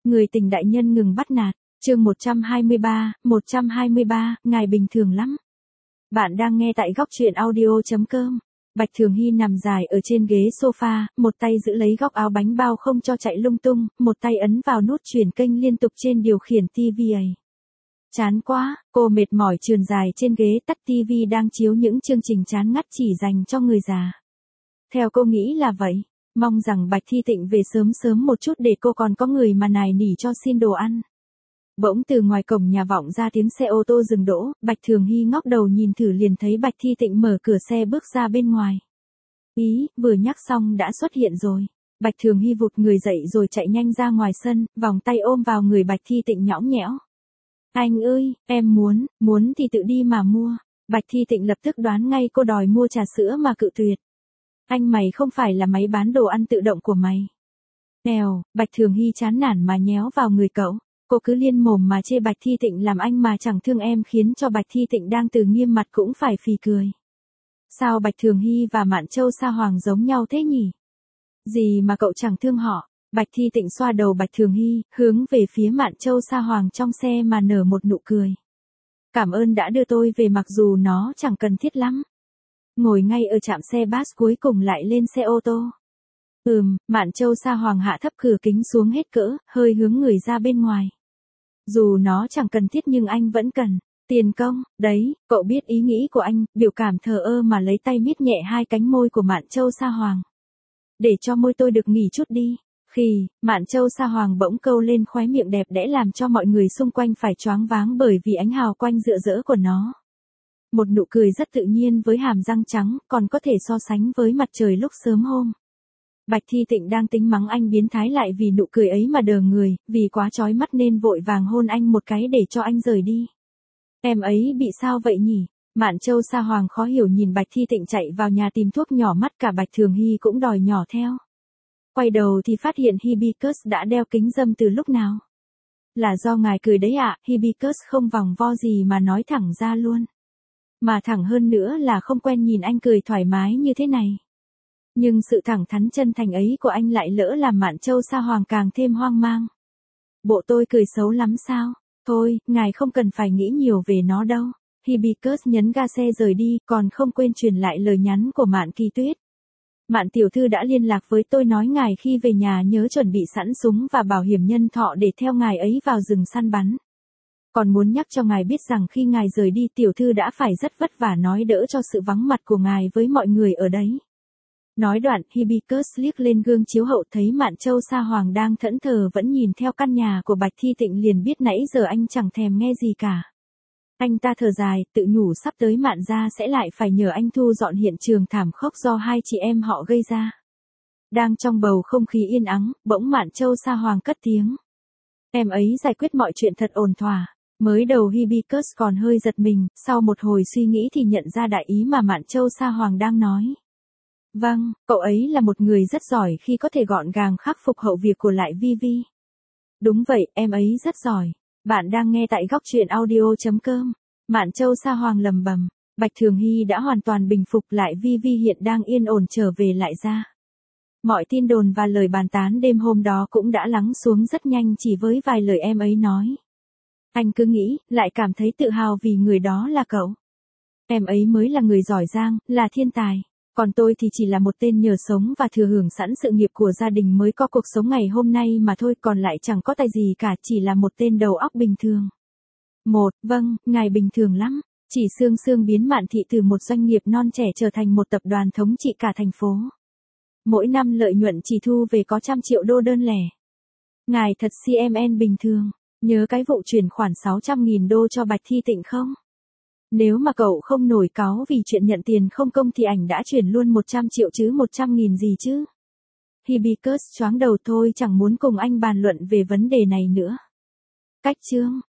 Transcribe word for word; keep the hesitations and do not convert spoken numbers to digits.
Người tình đại nhân ngừng bắt nạt. Chương một trăm hai mươi ba, một trăm hai mươi ba, ngài bình thường lắm. Bạn đang nghe tại góc truyện audio chấm com. Bạch Thường Hy nằm dài ở trên ghế sofa, một tay giữ lấy góc áo bánh bao không cho chạy lung tung, một tay ấn vào nút chuyển kênh liên tục trên điều khiển ti vi ấy. Chán quá, cô mệt mỏi trườn dài trên ghế tắt ti vi đang chiếu những chương trình chán ngắt chỉ dành cho người già. Theo cô nghĩ là vậy, mong rằng Bạch Thi Tịnh về sớm sớm một chút để cô còn có người mà nài nỉ cho xin đồ ăn. Bỗng từ ngoài cổng nhà vọng ra tiếng xe ô tô dừng đỗ, Bạch Thường Hy ngóc đầu nhìn thử liền thấy Bạch Thi Tịnh mở cửa xe bước ra bên ngoài. Ý, vừa nhắc xong đã xuất hiện rồi. Bạch Thường Hy vụt người dậy rồi chạy nhanh ra ngoài sân, vòng tay ôm vào người Bạch Thi Tịnh nhõng nhẽo. Anh ơi, em muốn, muốn thì tự đi mà mua. Bạch Thi Tịnh lập tức đoán ngay cô đòi mua trà sữa mà cự tuyệt. Anh mày không phải là máy bán đồ ăn tự động của mày. Nèo, Bạch Thường Hy chán nản mà nhéo vào người cậu. Cô cứ liên mồm mà chê Bạch Thi Tịnh làm anh mà chẳng thương em khiến cho Bạch Thi Tịnh đang từ nghiêm mặt cũng phải phì cười. Sao Bạch Thường Hy và Mạn Châu Sa Hoàng giống nhau thế nhỉ? Gì mà cậu chẳng thương họ? Bạch Thi Tịnh xoa đầu Bạch Thường Hy, hướng về phía Mạn Châu Sa Hoàng trong xe mà nở một nụ cười. Cảm ơn đã đưa tôi về mặc dù nó chẳng cần thiết lắm. Ngồi ngay ở trạm xe bus cuối cùng lại lên xe ô tô. Ừm, Mạn Châu Sa Hoàng hạ thấp cửa kính xuống hết cỡ, hơi hướng người ra bên ngoài. Dù nó chẳng cần thiết nhưng anh vẫn cần. Tiền công, đấy, cậu biết ý nghĩ của anh, biểu cảm thờ ơ mà lấy tay miết nhẹ hai cánh môi của Mạn Châu Sa Hoàng. Để cho môi tôi được nghỉ chút đi. Khi, Mạn Châu Sa Hoàng bỗng câu lên khóe miệng đẹp đẽ làm cho mọi người xung quanh phải choáng váng bởi vì ánh hào quanh rực rỡ của nó. Một nụ cười rất tự nhiên với hàm răng trắng, còn có thể so sánh với mặt trời lúc sớm hôm. Bạch Thi Tịnh đang tính mắng anh biến thái lại vì nụ cười ấy mà đờ người, vì quá chói mắt nên vội vàng hôn anh một cái để cho anh rời đi. Em ấy bị sao vậy nhỉ? Mạn Châu Sa Hoàng khó hiểu nhìn Bạch Thi Tịnh chạy vào nhà tìm thuốc nhỏ mắt, cả Bạch Thường Hy cũng đòi nhỏ theo. Quay đầu thì phát hiện Hibiscus đã đeo kính râm từ lúc nào. Là do ngài cười đấy ạ, à, Hibiscus không vòng vo gì mà nói thẳng ra luôn. Mà thẳng hơn nữa là không quen nhìn anh cười thoải mái như thế này. Nhưng sự thẳng thắn chân thành ấy của anh lại lỡ làm Mạn Châu Sa Hoàng càng thêm hoang mang. Bộ tôi cười xấu lắm sao? Thôi, ngài không cần phải nghĩ nhiều về nó đâu. Hibiscus nhấn ga xe rời đi, còn không quên truyền lại lời nhắn của Mạn Kỳ Tuyết. Mạn tiểu thư đã liên lạc với tôi nói ngài khi về nhà nhớ chuẩn bị sẵn súng và bảo hiểm nhân thọ để theo ngài ấy vào rừng săn bắn. Còn muốn nhắc cho ngài biết rằng khi ngài rời đi tiểu thư đã phải rất vất vả nói đỡ cho sự vắng mặt của ngài với mọi người ở đấy. Nói đoạn, Hibiscus liếc lên gương chiếu hậu thấy Mạn Châu Sa Hoàng đang thẫn thờ vẫn nhìn theo căn nhà của Bạch Thi Tịnh liền biết nãy giờ anh chẳng thèm nghe gì cả. Anh ta thở dài, tự nhủ sắp tới Mạn gia sẽ lại phải nhờ anh thu dọn hiện trường thảm khốc do hai chị em họ gây ra. Đang trong bầu không khí yên ắng, bỗng Mạn Châu Sa Hoàng cất tiếng. Em ấy giải quyết mọi chuyện thật ổn thỏa. Mới đầu Hibiscus còn hơi giật mình, sau một hồi suy nghĩ thì nhận ra đại ý mà Mạn Châu Sa Hoàng đang nói. Vâng, cậu ấy là một người rất giỏi khi có thể gọn gàng khắc phục hậu việc của Lại Vi Vi. Đúng vậy, em ấy rất giỏi. Bạn đang nghe tại góc truyện audio chấm com. Mạn Châu Sa Hoàng lầm bầm. Bạch Thường Hy đã hoàn toàn bình phục, Lại Vi Vi hiện đang yên ổn trở về Lại gia. Mọi tin đồn và lời bàn tán đêm hôm đó cũng đã lắng xuống rất nhanh chỉ với vài lời em ấy nói. Anh cứ nghĩ, lại cảm thấy tự hào vì người đó là cậu. Em ấy mới là người giỏi giang, là thiên tài. Còn tôi thì chỉ là một tên nhờ sống và thừa hưởng sẵn sự nghiệp của gia đình mới có cuộc sống ngày hôm nay mà thôi, còn lại chẳng có tài gì cả, chỉ là một tên đầu óc bình thường. Một, vâng, ngài bình thường lắm. Chỉ xương xương biến Mạn thị từ một doanh nghiệp non trẻ trở thành một tập đoàn thống trị cả thành phố. Mỗi năm lợi nhuận chỉ thu về có trăm triệu đô đơn lẻ. Ngài thật xê em en bình thường. Nhớ cái vụ chuyển khoản sáu trăm nghìn đô cho Bạch Thi Tịnh không? Nếu mà cậu không nổi cáu vì chuyện nhận tiền không công thì ảnh đã chuyển luôn một trăm triệu chứ một trăm nghìn gì chứ. Hibiscus choáng đầu thôi chẳng muốn cùng anh bàn luận về vấn đề này nữa. Cách chương,